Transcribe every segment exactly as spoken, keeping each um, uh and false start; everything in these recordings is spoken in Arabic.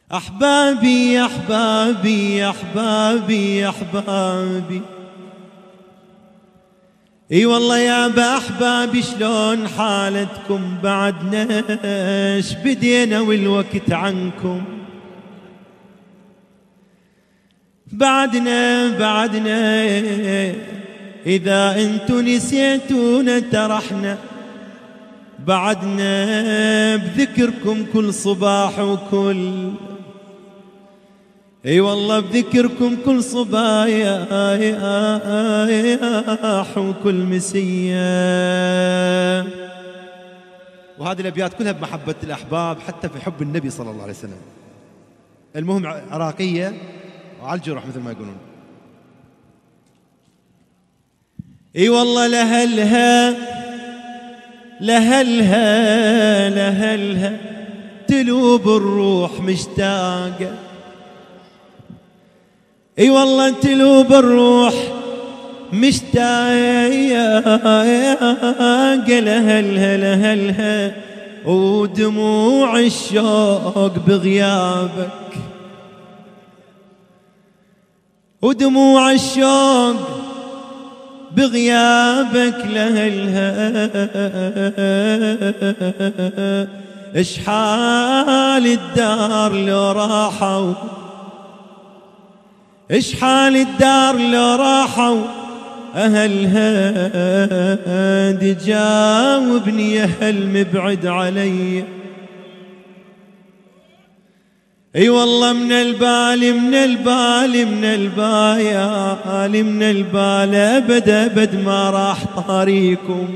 أحبابي يا أحبابي يا أحبابي يا أحبابي، اي والله يا بأحبابي شلون حالتكم؟ بعدناش بدينا والوقت عنكم، بعدنا بعدنا إذا انتو نسيتونا ترحنا، بعدنا بذكركم كل صباح وكل اي والله بذكركم كل صبايا وكل مسيا. وهذه الأبيات كلها بمحبة الأحباب حتى في حب النبي صلى الله عليه وسلم. المهم عراقية وعلى الجرح مثل ما يقولون. اي والله لهلها لهلها لهلها تلوب الروح مشتاقة، اي والله تلوب الروح مشتاقة، لهلها لهلها ودموع الشوق بغيابك، ودموع الشوق بغيابك لهلها. اشحال الدار لو راحوا، اشحال الدار لو راحوا أهلها، دي جاوبني يا هل مبعد علي. اي والله من البال من البال من البال من البال ابد ابد ما راح طريقكم،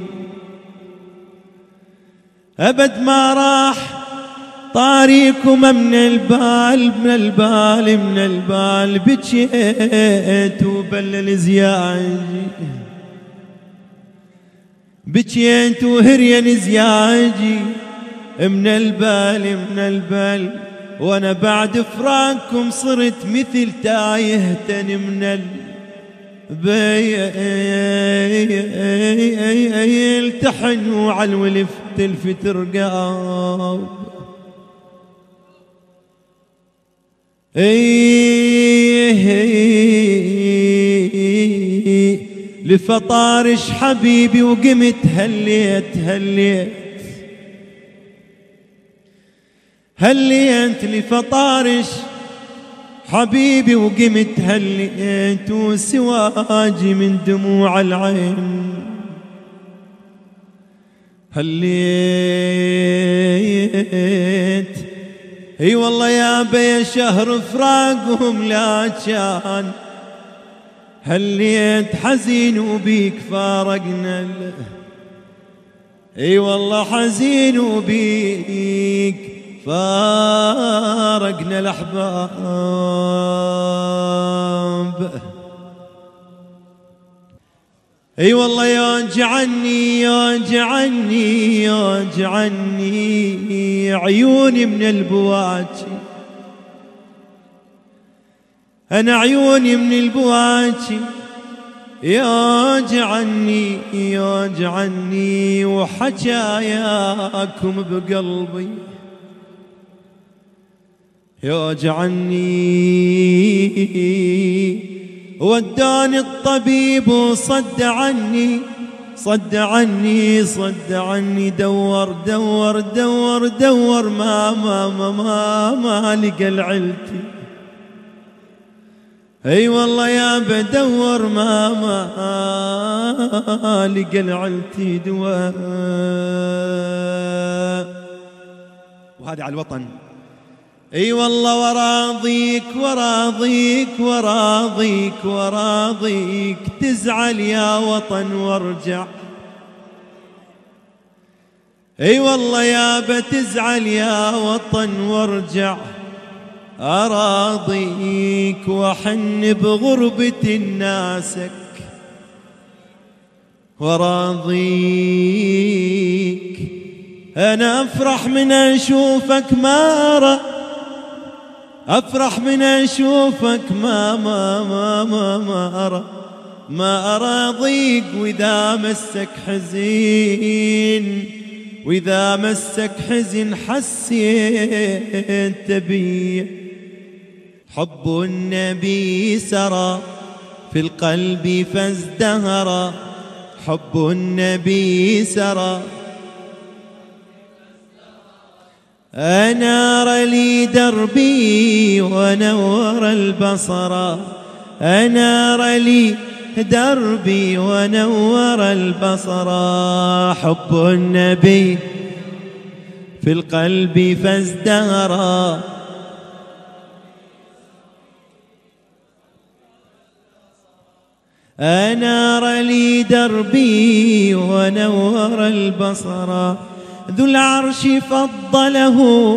ابد ما راح طريقكم. من البال من البال من البال بكيت وبلل زياجي، بكيت وهرين زياجي من البال من البال، وانا بعد فراقكم صرت مثل تايه تاني من البيل، تحن على الولف تلفت رقاب. ايه لفطارش حبيبي وقمت هليت هليت هليت لفطارش حبيبي وقمت هليت، وسواجي من دموع العين هليت. اي والله يا بيا شهر فراقهم لا كان هليت حزين وبيك فارقنا، اي والله حزين وبيك فارقنا الأحباب. اي والله يوجعني يوجعني يوجعني عيوني من البواكي، انا عيوني من البواكي يوجعني يوجعني، وحكاياكم بقلبي يوجعني. وداني الطبيب وصد عني صد عني صد عني، دور دور دور دور ما ما ما ما, ما لقى العلتي. اي والله يا بدور ما ما لقى العلتي دواء. وهذه على الوطن. اي والله وراضيك وراضيك وراضيك وراضيك، تزعل يا وطن وارجع. اي والله يا بتزعل يا وطن وارجع، اراضيك واحن بغربة ناسك، وراضيك انا افرح من اشوفك ما ارى، أفرح من أشوفك ما ما ما ما ما أرى ما أرى ضيق، وإذا مسك حزين وإذا مسك حزن حسيت بي. حب النبي سرى في القلب فازدهر، حب النبي سرى أنار لي دربي ونور البصر، أنار لي دربي ونور البصر. حب النبي في القلب فازدهر، أنار لي دربي ونور البصر. ذو العرش فضله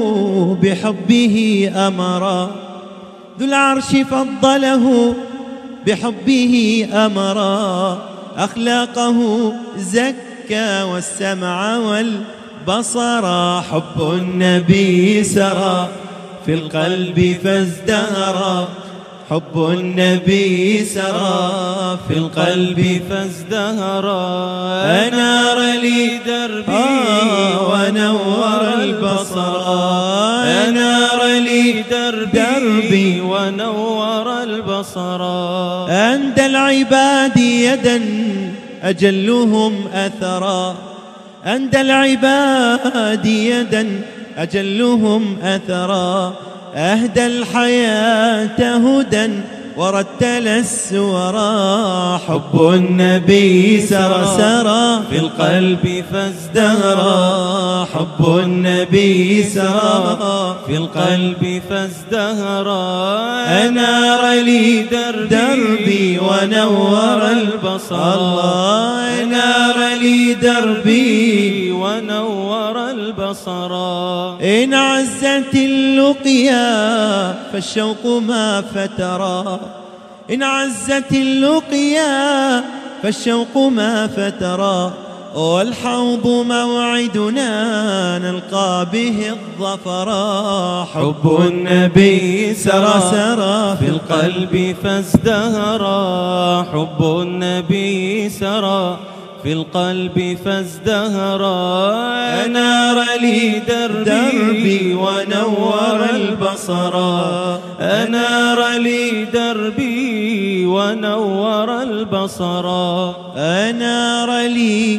بحبه أمرا، ذو العرش فضله بحبه أمرا. أخلاقه زكى والسمع والبصر. حب النبي سرى في القلب فازدهر، حب النبي سرى في القلب فازدهر. أنار لي دربي ونور البصر، أنار لي دربي ونور البصر. أندى العباد يدا أجلهم أثرا، أندى العباد يدا أجلهم أثرا. أهدى الحياة هدى ورتل السورى. حب النبي سرى سرى في القلب فازدهر، حب النبي سرى في القلب فازدهر. أنار لي دربي ونور البصر، الله أنار لي دربي ونور البصر. إن عزت اللقيا فالشوق ما فترى، إن عزت اللقيا فالشوق ما فترى. والحوض موعدنا نلقى به الظفر. حب النبي سرى سرى في القلب فازدهر، حب النبي سرى في القلب فازدهر. أنار لي دربي ونور البصر، أنار لي دربي ونور البصر. أنار لي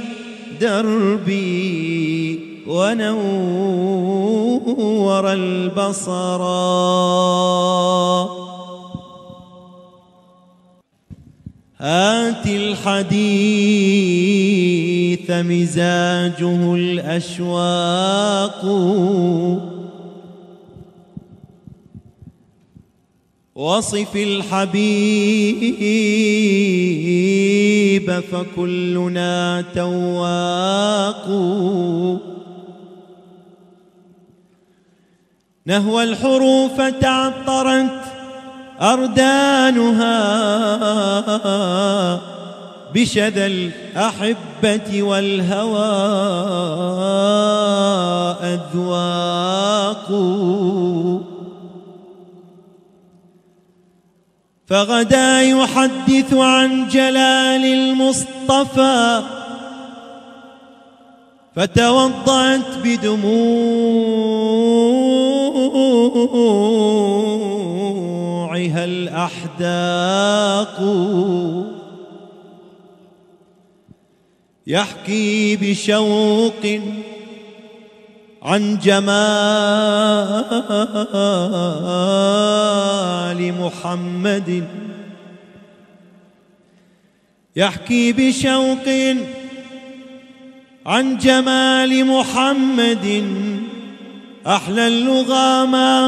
دربي ونور البصر. هات الحديث مزاجه الأشواق، وصف الحبيب فكلنا تواق. نهوى الحروف تعطرت أردانها بشذا الأحبة والهوى أذواق. فغدا يحدث عن جلال المصطفى، فتوضأت بدموعها الأحداق. يحكي بشوق عن جمال محمد، يحكي بشوق عن جمال محمد. أحلى اللغى ما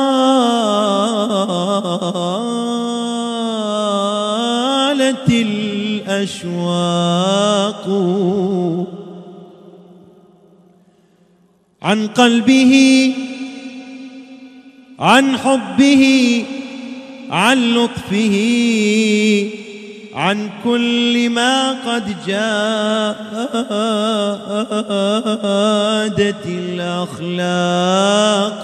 قالت الأشواق. عن قلبه عن حبه عن لطفه عن كل ما قد جادت الأخلاق.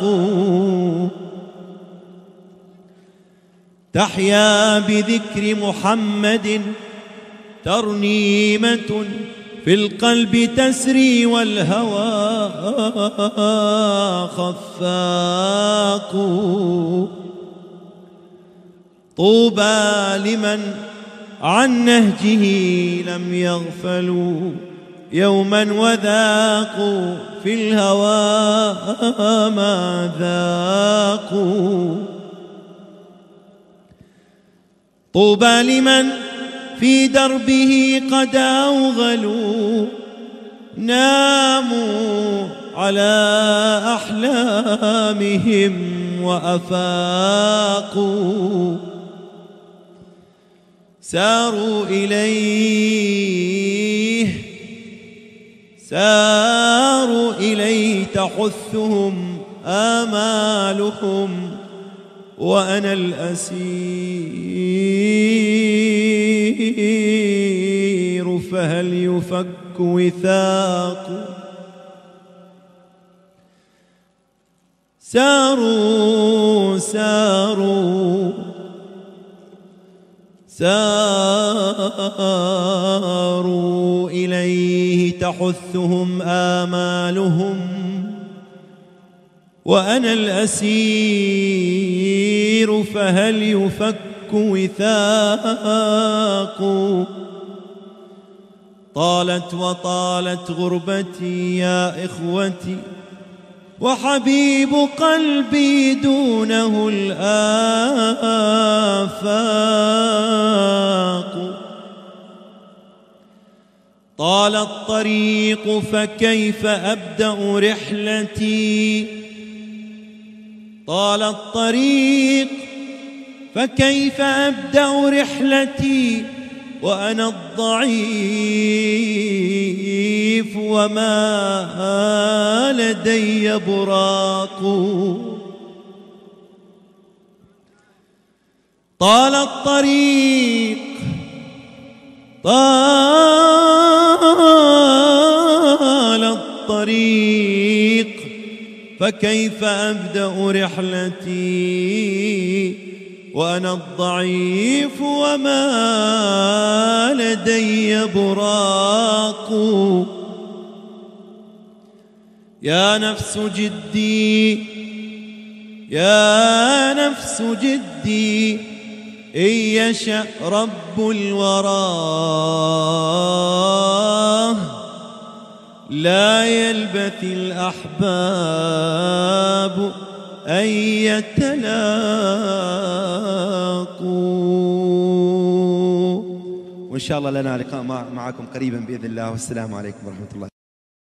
تحيا بذكر محمد ترنيمة في القلب تسري والهوى خفاق. طوبى لمن عن نهجه لم يغفلوا يوما وذاقوا في الهوى ما ذاقوا. طوبى لمن في دربه قد أوغلوا ناموا على أحلامهم وأفاقوا. ساروا إليه ساروا إليه تحثهم آمالهم وأنا الأسير فهل يفك وثاق. ساروا ساروا ساروا إليه تحثهم آمالهم وأنا الأسير فهل يفك وثاق. طالت وطالت غربتي يا إخوتي وحبيب قلبي دونه الآفاق. طال الطريق فكيف أبدأ رحلتي طال الطريق فكيف أبدأ رحلتي وأنا الضعيف وما لدي براق. طال الطريق طال الطريق فكيف أبدأ رحلتي وأنا الضعيف وما لدي براق. يا نفس جدي يا نفس جدي إن يشأ رب الورى لا يلبث الأحباب أن يتلاقوا. وإن شاء الله لنا لقاء معكم قريبا بإذن الله. والسلام عليكم ورحمة الله.